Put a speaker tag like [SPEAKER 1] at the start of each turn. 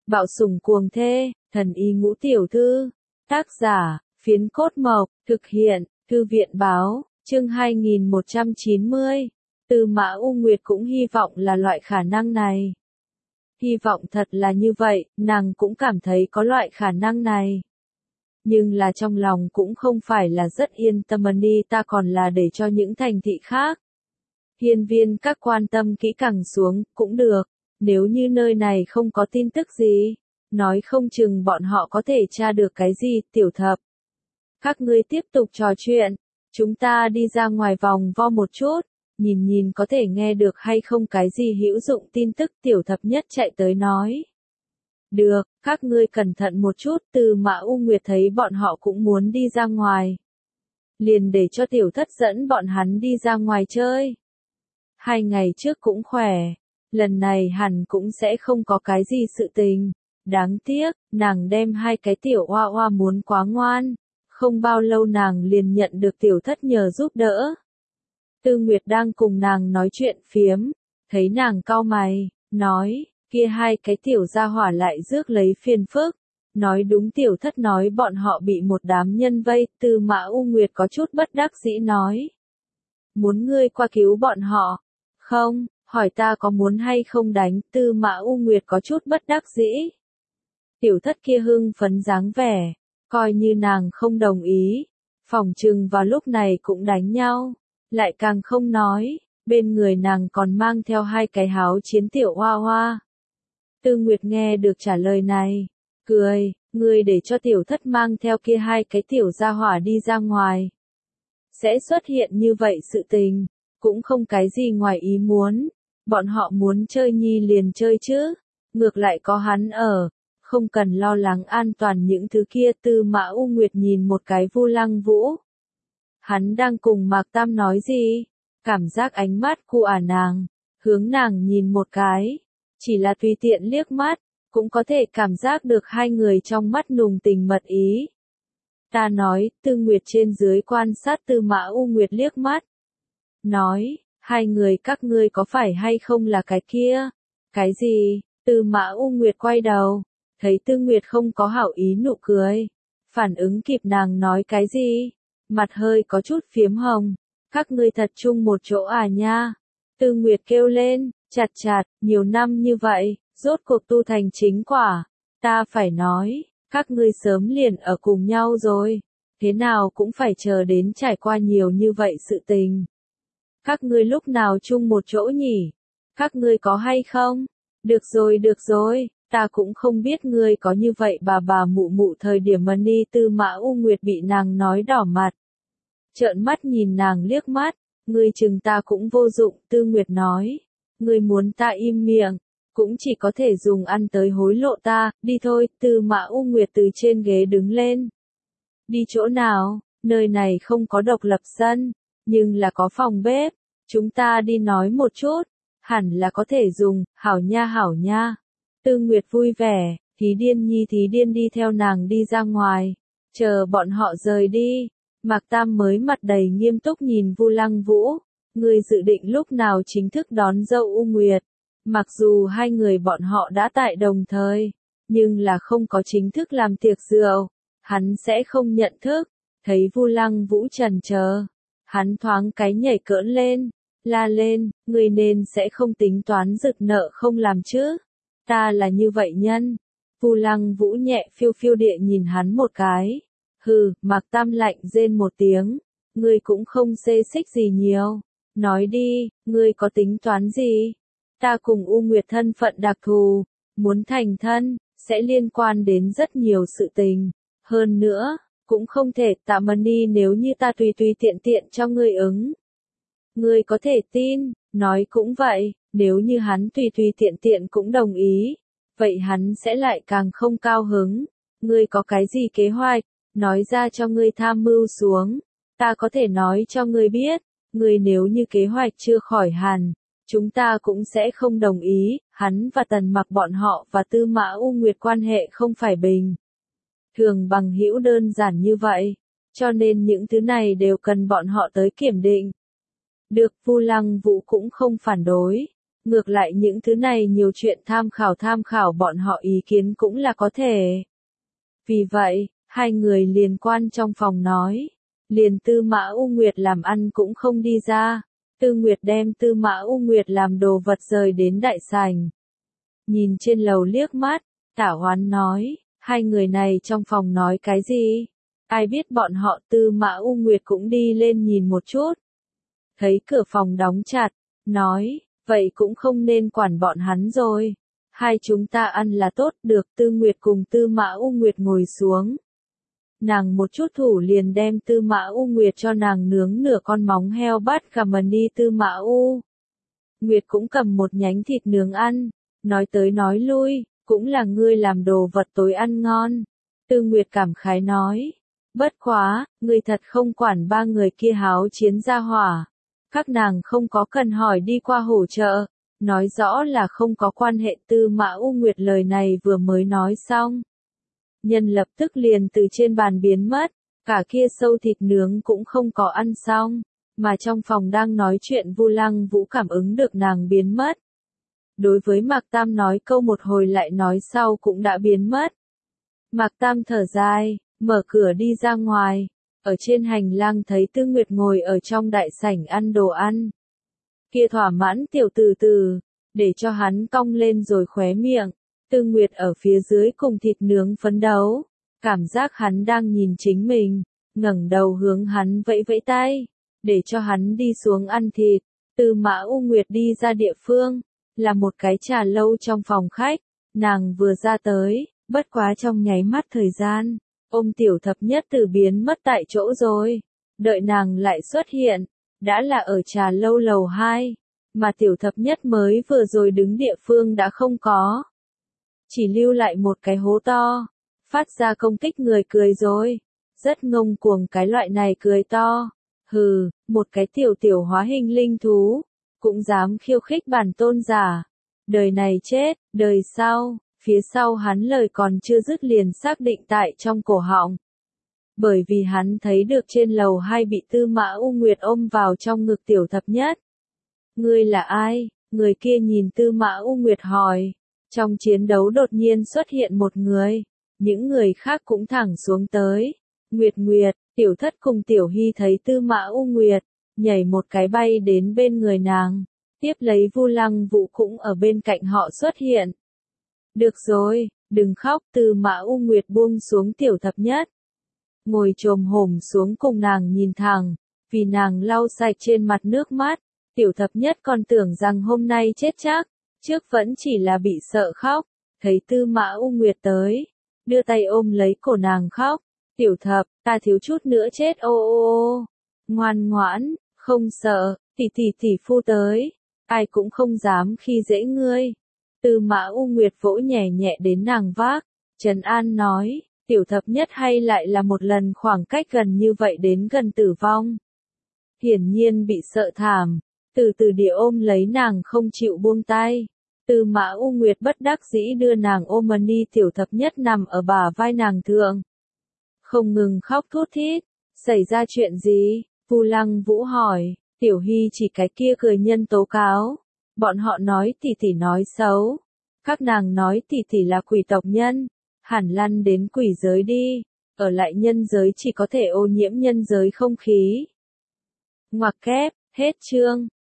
[SPEAKER 1] Bạo sủng cuồng thê, thần y ngũ tiểu thư. Tác giả, Phiến Cốt Mộc, thực hiện, Thư viện báo, chương 2190. Tư Mã U Nguyệt cũng hy vọng là loại khả năng này. Hy vọng thật là như vậy, nàng cũng cảm thấy có loại khả năng này. Nhưng là trong lòng cũng không phải là rất yên tâm đi, ta còn là để cho những thành thị khác. Hiên viên các quan tâm kỹ càng xuống, cũng được. Nếu như nơi này không có tin tức gì, nói không chừng bọn họ có thể tra được cái gì. Tiểu Thập, các ngươi tiếp tục trò chuyện, chúng ta đi ra ngoài vòng vo một chút, nhìn nhìn có thể nghe được hay không cái gì hữu dụng tin tức. Tiểu Thập nhất chạy tới nói. Được, các ngươi cẩn thận một chút. Tư Mã U Nguyệt thấy bọn họ cũng muốn đi ra ngoài, liền để cho Tiểu Thất dẫn bọn hắn đi ra ngoài chơi. 2 ngày trước cũng khỏe, lần này hẳn cũng sẽ không có cái gì sự tình. Đáng tiếc, nàng đem 2 cái tiểu oa oa muốn quá ngoan, không bao lâu nàng liền nhận được Tiểu Thất nhờ giúp đỡ. Tư Nguyệt đang cùng nàng nói chuyện phiếm, thấy nàng cau mày, nói, kia 2 cái tiểu gia hỏa lại rước lấy phiền phức. Nói đúng, Tiểu Thất nói bọn họ bị một đám nhân vây. Tư Mã U Nguyệt có chút bất đắc dĩ nói. Muốn ngươi qua cứu bọn họ? Không, hỏi ta có muốn hay không đánh. Tư Mã U Nguyệt có chút bất đắc dĩ. Tiểu Thất kia hưng phấn dáng vẻ, coi như nàng không đồng ý, phỏng chừng vào lúc này cũng đánh nhau. Lại càng không nói, bên người nàng còn mang theo 2 cái háo chiến tiểu hoa hoa. Tư Nguyệt nghe được trả lời này, cười, ngươi để cho Tiểu Thất mang theo kia 2 cái tiểu gia hỏa đi ra ngoài. Sẽ xuất hiện như vậy sự tình, cũng không cái gì ngoài ý muốn, bọn họ muốn chơi nhi liền chơi chứ, ngược lại có hắn ở, không cần lo lắng an toàn những thứ kia. Tư Mã U Nguyệt nhìn một cái Vu Lăng Vũ. Hắn đang cùng Mạc Tam nói gì? Cảm giác ánh mắt của nàng, hướng nàng nhìn một cái, chỉ là tùy tiện liếc mắt, cũng có thể cảm giác được 2 người trong mắt nùng tình mật ý. Ta nói, Tư Nguyệt trên dưới quan sát Tư Mã U Nguyệt liếc mắt. Nói, 2 người các ngươi có phải hay không là cái kia? Cái gì? Tư Mã U Nguyệt quay đầu, thấy Tư Nguyệt không có hảo ý nụ cười. Phản ứng kịp nàng nói cái gì? Mặt hơi có chút phiếm hồng. Các ngươi thật chung một chỗ à nha? Tư Nguyệt kêu lên, chặt chặt, nhiều năm như vậy, rốt cuộc tu thành chính quả. Ta phải nói, các ngươi sớm liền ở cùng nhau rồi. Thế nào cũng phải chờ đến trải qua nhiều như vậy sự tình. Các ngươi lúc nào chung một chỗ nhỉ? Các ngươi có hay không? Được rồi, ta cũng không biết ngươi có như vậy bà mụ mụ thời điểm mà đi. Tư Mã U Nguyệt bị nàng nói đỏ mặt. Trợn mắt nhìn nàng liếc mắt, ngươi chừng ta cũng vô dụng. Tư Nguyệt nói, ngươi muốn ta im miệng, cũng chỉ có thể dùng ăn tới hối lộ ta. Đi thôi. Tư Mã U Nguyệt từ trên ghế đứng lên. Đi chỗ nào? Nơi này không có độc lập sân, nhưng là có phòng bếp, chúng ta đi nói một chút, hẳn là có thể dùng. Hảo nha. Tư Nguyệt vui vẻ, thí điên đi theo nàng đi ra ngoài. Chờ bọn họ rời đi, Mạc Tam mới mặt đầy nghiêm túc nhìn Vu Lăng Vũ. Ngươi dự định lúc nào chính thức đón dâu U Nguyệt? Mặc dù 2 người bọn họ đã tại đồng thời, nhưng là không có chính thức làm tiệc rượu, hắn sẽ không nhận thức. Thấy Vu Lăng Vũ chần chờ, hắn thoáng cái nhảy cỡn lên, la lên, ngươi nên sẽ không tính toán rực nợ không làm chứ? Ta là như vậy nhân. Vu Lăng Vũ nhẹ phiêu phiêu địa nhìn hắn một cái. Hừ. Mạc Tam lạnh rên một tiếng, ngươi cũng không xê xích gì nhiều. Nói đi, ngươi có tính toán gì? Ta cùng U Nguyệt thân phận đặc thù, muốn thành thân, sẽ liên quan đến rất nhiều sự tình. Hơn nữa, cũng không thể tạ mân đi nếu như ta tùy tiện cho ngươi ứng. Ngươi có thể tin, nói cũng vậy, nếu như hắn tùy tiện cũng đồng ý, vậy hắn sẽ lại càng không cao hứng. Ngươi có cái gì kế hoạch, nói ra cho ngươi tham mưu xuống, ta có thể nói cho ngươi biết. Ngươi nếu như kế hoạch chưa khỏi hẳn, chúng ta cũng sẽ không đồng ý. Hắn và Tần Mặc bọn họ và Tư Mã U Nguyệt quan hệ không phải bình thường bằng hữu đơn giản như vậy, cho nên những thứ này đều cần bọn họ tới kiểm định. Được. Vu Lăng Vũ cũng không phản đối, Ngược lại những thứ này nhiều chuyện tham khảo bọn họ ý kiến cũng là có thể. Vì vậy, hai người liền quan trong phòng nói. Liền Tư Mã U Nguyệt làm ăn cũng không đi ra. Tư Nguyệt đem Tư Mã U Nguyệt làm đồ vật rời đến đại sảnh. Nhìn trên lầu liếc mắt, Tả Hoán nói, hai người này trong phòng nói cái gì? Ai biết bọn họ. Tư Mã U Nguyệt cũng đi lên nhìn một chút. Thấy cửa phòng đóng chặt, nói, vậy cũng không nên quản bọn hắn rồi. Hai chúng ta ăn là tốt. Được. Tư Nguyệt cùng Tư Mã U Nguyệt ngồi xuống. Nàng một chút thủ liền đem Tư Mã U Nguyệt cho nàng nướng nửa con móng heo bắt cầm đi. Tư Mã U Nguyệt cũng cầm một nhánh thịt nướng ăn, nói tới nói lui, cũng là ngươi làm đồ vật tối ăn ngon. Tư Nguyệt cảm khái nói, bất quá, ngươi thật không quản ba người kia háo chiến ra hỏa. Các nàng không có cần hỏi đi qua hỗ trợ, nói rõ là không có quan hệ. Tư Mã U Nguyệt lời này vừa mới nói xong. Nhân lập tức liền từ trên bàn biến mất, cả kia sâu thịt nướng cũng không có ăn xong, mà trong phòng đang nói chuyện Vu Lăng Vũ cảm ứng được nàng biến mất. Đối với Mạc Tam nói câu một hồi lại nói sau cũng đã biến mất. Mạc Tam thở dài, mở cửa đi ra ngoài, ở trên hành lang thấy Tư Nguyệt ngồi ở trong đại sảnh ăn đồ ăn. Kia thỏa mãn tiểu từ từ, để cho hắn cong lên rồi khóe miệng. Tư Nguyệt ở phía dưới cùng thịt nướng phấn đấu, cảm giác hắn đang nhìn chính mình, ngẩng đầu hướng hắn vẫy vẫy tay, để cho hắn đi xuống ăn thịt. Tư Mã U Nguyệt đi ra địa phương, là một cái trà lâu trong phòng khách, nàng vừa ra tới, bất quá trong nháy mắt thời gian, ôm Tiểu Thập Nhất Từ biến mất tại chỗ rồi, đợi nàng lại xuất hiện, đã là ở trà lâu lầu 2, mà Tiểu Thập Nhất mới vừa rồi đứng địa phương đã không có. Chỉ lưu lại một cái hố to, phát ra công kích người cười rồi, rất ngông cuồng cái loại này cười to, hừ, một cái tiểu hóa hình linh thú, cũng dám khiêu khích bản tôn giả, đời này chết, đời sau, phía sau hắn lời còn chưa dứt liền xác định tại trong cổ họng. Bởi vì hắn thấy được trên lầu 2 bị Tư Mã U Nguyệt ôm vào trong ngực Tiểu Thập Nhất. Ngươi là ai? Người kia nhìn Tư Mã U Nguyệt hỏi. Trong chiến đấu đột nhiên xuất hiện một người, những người khác cũng thẳng xuống tới. Nguyệt Nguyệt, Tiểu Thất cùng Tiểu Hy thấy Tư Mã U Nguyệt, nhảy một cái bay đến bên người nàng, tiếp lấy Vu Lăng Vũ cũng ở bên cạnh họ xuất hiện. Được rồi, đừng khóc. Tư Mã U Nguyệt buông xuống Tiểu Thập Nhất, ngồi chồm hổm xuống cùng nàng nhìn thẳng, vì nàng lau sạch trên mặt nước mắt. Tiểu Thập Nhất còn tưởng rằng hôm nay chết chắc, trước vẫn chỉ là bị sợ khóc, thấy Tư Mã U Nguyệt tới, đưa tay ôm lấy cổ nàng khóc. Tiểu Thập, ta thiếu chút nữa chết ô ô ô, ngoan ngoãn, không sợ, tỷ phu tới, ai cũng không dám khi dễ ngươi. Tư Mã U Nguyệt vỗ nhẹ nhẹ đến nàng vác, trấn an nói, Tiểu Thập Nhất hay lại là một lần khoảng cách gần như vậy đến gần tử vong. Hiển nhiên bị sợ thảm, từ từ địa ôm lấy nàng không chịu buông tay. Tư Mã U Nguyệt bất đắc dĩ đưa nàng ôm đi. Tiểu Thập Nhất nằm ở bả vai nàng thượng, không ngừng khóc thút thít. Xảy ra chuyện gì? Vu Lăng Vũ hỏi. Tiểu Hy chỉ cái kia cười nhân tố cáo, bọn họ nói tỷ nói xấu, các nàng nói tỷ là quỷ tộc nhân, hẳn lăn đến quỷ giới đi, ở lại nhân giới chỉ có thể ô nhiễm nhân giới không khí. Ngoặc kép, hết chương.